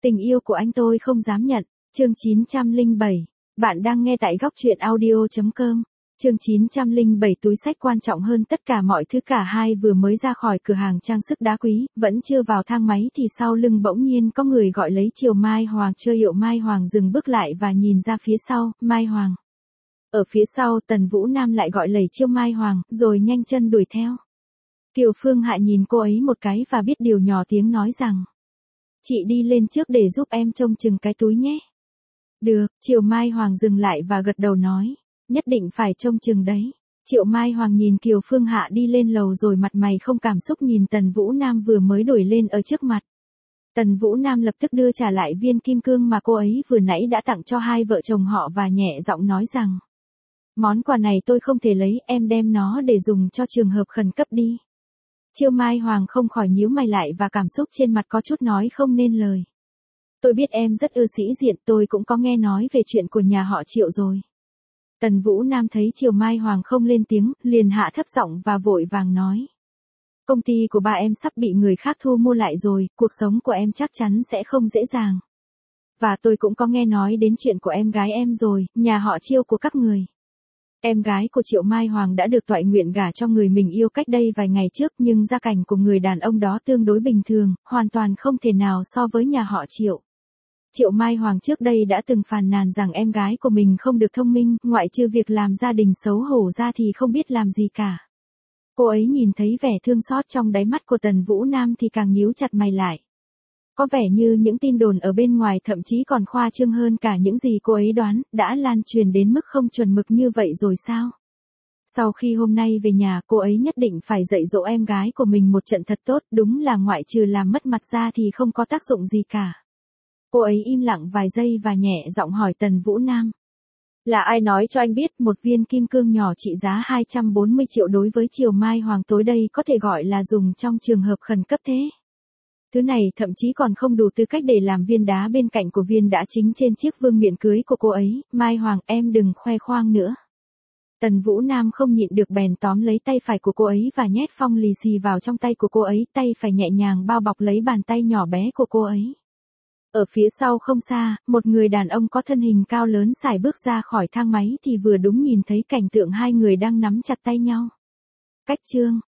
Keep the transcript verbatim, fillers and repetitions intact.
Tình yêu của anh tôi không dám nhận. Chương chín trăm lẻ bảy. Bạn đang nghe tại góc truyện audio chấm com. Chương chín trăm lẻ bảy. Túi xách quan trọng hơn tất cả mọi thứ. Cả hai vừa mới ra khỏi cửa hàng trang sức đá quý, vẫn chưa vào thang máy thì sau lưng bỗng nhiên có người gọi lấy Triều Mai Hoàng. Chơi hiệu Mai Hoàng dừng bước lại và nhìn ra phía sau. Mai Hoàng. Ở phía sau, Tần Vũ Nam lại gọi lẩy Chiêu Mai Hoàng, rồi nhanh chân đuổi theo. Kiều Phương Hạ nhìn cô ấy một cái và biết điều, nhỏ tiếng nói rằng: chị đi lên trước để giúp em trông chừng cái túi nhé. Được. Triệu Mai Hoàng dừng lại và gật đầu nói: nhất định phải trông chừng đấy. Triệu Mai Hoàng nhìn Kiều Phương Hạ đi lên lầu rồi mặt mày không cảm xúc nhìn Tần Vũ Nam vừa mới đuổi lên ở trước mặt. Tần Vũ Nam lập tức đưa trả lại viên kim cương mà cô ấy vừa nãy đã tặng cho hai vợ chồng họ và nhẹ giọng nói rằng: món quà này tôi không thể lấy, em đem nó để dùng cho trường hợp khẩn cấp đi. Triệu Mai Hoàng không khỏi nhíu mày lại và cảm xúc trên mặt có chút nói không nên lời. Tôi biết em rất ưa sĩ diện, tôi cũng có nghe nói về chuyện của nhà họ Triệu rồi. Tần Vũ Nam thấy Triệu Mai Hoàng không lên tiếng, liền hạ thấp giọng và vội vàng nói: công ty của ba em sắp bị người khác thu mua lại rồi, cuộc sống của em chắc chắn sẽ không dễ dàng. Và tôi cũng có nghe nói đến chuyện của em gái em rồi, nhà họ Triệu của các người. Em gái của Triệu Mai Hoàng đã được toại nguyện gả cho người mình yêu cách đây vài ngày trước, nhưng gia cảnh của người đàn ông đó tương đối bình thường, hoàn toàn không thể nào so với nhà họ Triệu. Triệu Mai Hoàng trước đây đã từng phàn nàn rằng em gái của mình không được thông minh, ngoại trừ việc làm gia đình xấu hổ ra thì không biết làm gì cả. Cô ấy nhìn thấy vẻ thương xót trong đáy mắt của Tần Vũ Nam thì càng nhíu chặt mày lại. Có vẻ như những tin đồn ở bên ngoài thậm chí còn khoa trương hơn cả những gì cô ấy đoán, đã lan truyền đến mức không chuẩn mực như vậy rồi sao? Sau khi hôm nay về nhà, cô ấy nhất định phải dạy dỗ em gái của mình một trận thật tốt, đúng là ngoại trừ làm mất mặt ra thì không có tác dụng gì cả. Cô ấy im lặng vài giây và nhẹ giọng hỏi Tần Vũ Nam: là ai nói cho anh biết một viên kim cương nhỏ trị giá hai trăm bốn mươi triệu đối với Triều Mai Hoàng tối đây có thể gọi là dùng trong trường hợp khẩn cấp thế? Thứ này thậm chí còn không đủ tư cách để làm viên đá bên cạnh của viên đá chính trên chiếc vương miện cưới của cô ấy. Mai Hoàng, em đừng khoe khoang nữa. Tần Vũ Nam không nhịn được bèn tóm lấy tay phải của cô ấy và nhét phong lì xì vào trong tay của cô ấy, tay phải nhẹ nhàng bao bọc lấy bàn tay nhỏ bé của cô ấy. Ở phía sau không xa, một người đàn ông có thân hình cao lớn sải bước ra khỏi thang máy thì vừa đúng nhìn thấy cảnh tượng hai người đang nắm chặt tay nhau. Cách chương